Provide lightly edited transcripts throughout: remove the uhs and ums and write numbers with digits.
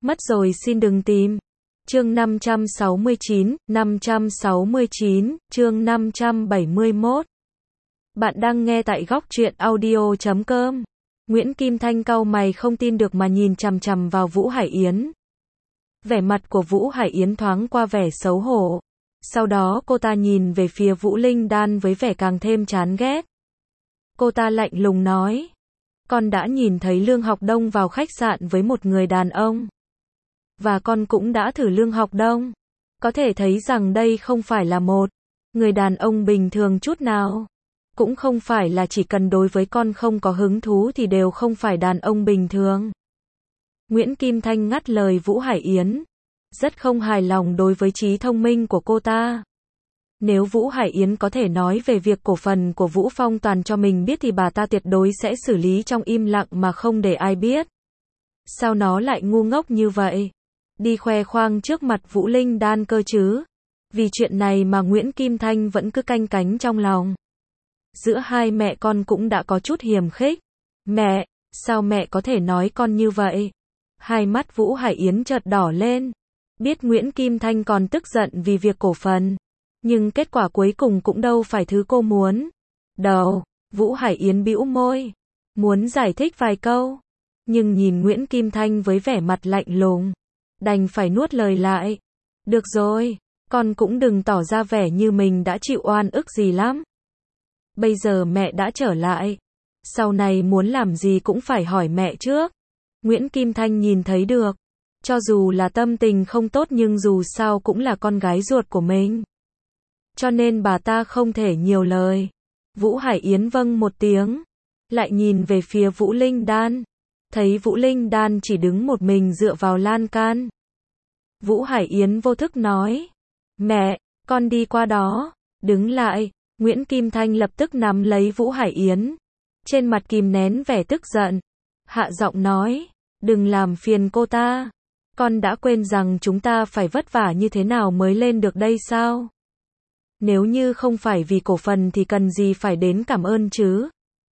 Mất rồi xin đừng tìm. Chương 569, chương 571. Bạn đang nghe tại góc truyện audio.com. Nguyễn Kim Thanh cau mày không tin được mà nhìn chằm chằm vào Vũ Hải Yến. Vẻ mặt của Vũ Hải Yến thoáng qua vẻ xấu hổ. Sau đó cô ta nhìn về phía Vũ Linh Đan với vẻ càng thêm chán ghét. Cô ta lạnh lùng nói. Con đã nhìn thấy Lương Học Đông vào khách sạn với một người đàn ông. Và con cũng đã thử Lương Học Đông. Có thể thấy rằng đây không phải là một người đàn ông bình thường chút nào. Cũng không phải là chỉ cần đối với con không có hứng thú thì đều không phải đàn ông bình thường. Nguyễn Kim Thanh ngắt lời Vũ Hải Yến. Rất không hài lòng đối với trí thông minh của cô ta. Nếu Vũ Hải Yến có thể nói về việc cổ phần của Vũ Phong Toàn cho mình biết thì bà ta tuyệt đối sẽ xử lý trong im lặng mà không để ai biết. Sao nó lại ngu ngốc như vậy? Đi khoe khoang trước mặt Vũ Linh Đan cơ chứ? Vì chuyện này mà Nguyễn Kim Thanh vẫn cứ canh cánh trong lòng. Giữa hai mẹ con cũng đã có chút hiềm khích. Mẹ, sao mẹ có thể nói con như vậy? Hai mắt Vũ Hải Yến chợt đỏ lên. Biết Nguyễn Kim Thanh còn tức giận vì việc cổ phần. Nhưng kết quả cuối cùng cũng đâu phải thứ cô muốn. Vũ Hải Yến bĩu môi. Muốn giải thích vài câu. Nhưng nhìn Nguyễn Kim Thanh với vẻ mặt lạnh lùng. Đành phải nuốt lời lại. Được rồi, con cũng đừng tỏ ra vẻ như mình đã chịu oan ức gì lắm. Bây giờ mẹ đã trở lại. Sau này muốn làm gì cũng phải hỏi mẹ trước. Nguyễn Kim Thanh nhìn thấy được. Cho dù là tâm tình không tốt nhưng dù sao cũng là con gái ruột của mình. Cho nên bà ta không thể nhiều lời. Vũ Hải Yến vâng một tiếng. Lại nhìn về phía Vũ Linh Đan. Thấy Vũ Linh Đan chỉ đứng một mình dựa vào lan can. Vũ Hải Yến vô thức nói. Mẹ, con đi qua đó. Đứng lại. Nguyễn Kim Thanh lập tức nắm lấy Vũ Hải Yến. Trên mặt kìm nén vẻ tức giận. Hạ giọng nói. Đừng làm phiền cô ta. Con đã quên rằng chúng ta phải vất vả như thế nào mới lên được đây sao? Nếu như không phải vì cổ phần thì cần gì phải đến cảm ơn chứ?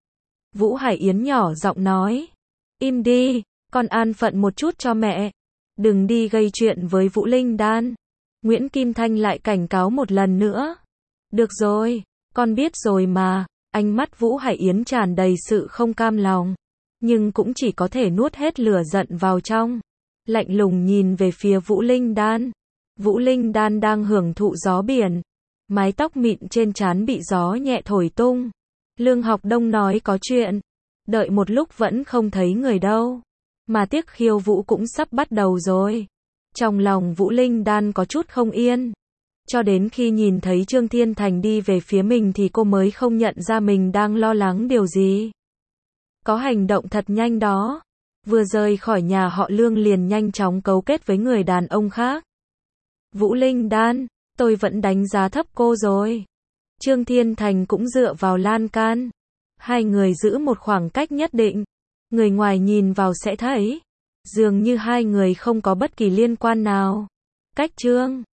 Vũ Hải Yến nhỏ giọng nói. Im đi, con an phận một chút cho mẹ. Đừng đi gây chuyện với Vũ Linh Đan. Nguyễn Kim Thanh lại cảnh cáo một lần nữa. Được rồi, con biết rồi mà. Ánh mắt Vũ Hải Yến tràn đầy sự không cam lòng. Nhưng cũng chỉ có thể nuốt hết lửa giận vào trong. Lạnh lùng nhìn về phía Vũ Linh Đan. Vũ Linh Đan đang hưởng thụ gió biển. Mái tóc mịn trên trán bị gió nhẹ thổi tung. Lương Học Đông nói có chuyện. Đợi một lúc vẫn không thấy người đâu. Mà tiếc khiêu vũ cũng sắp bắt đầu rồi. Trong lòng Vũ Linh Đan có chút không yên. Cho đến khi nhìn thấy Trương Thiên Thành đi về phía mình thì cô mới không nhận ra mình đang lo lắng điều gì. Có hành động thật nhanh đó. Vừa rời khỏi nhà họ Lương liền nhanh chóng cấu kết với người đàn ông khác. Vũ Linh Đan, tôi vẫn đánh giá thấp cô rồi. Trương Thiên Thành cũng dựa vào lan can. Hai người giữ một khoảng cách nhất định. Người ngoài nhìn vào sẽ thấy. Dường như hai người không có bất kỳ liên quan nào. Cách Trương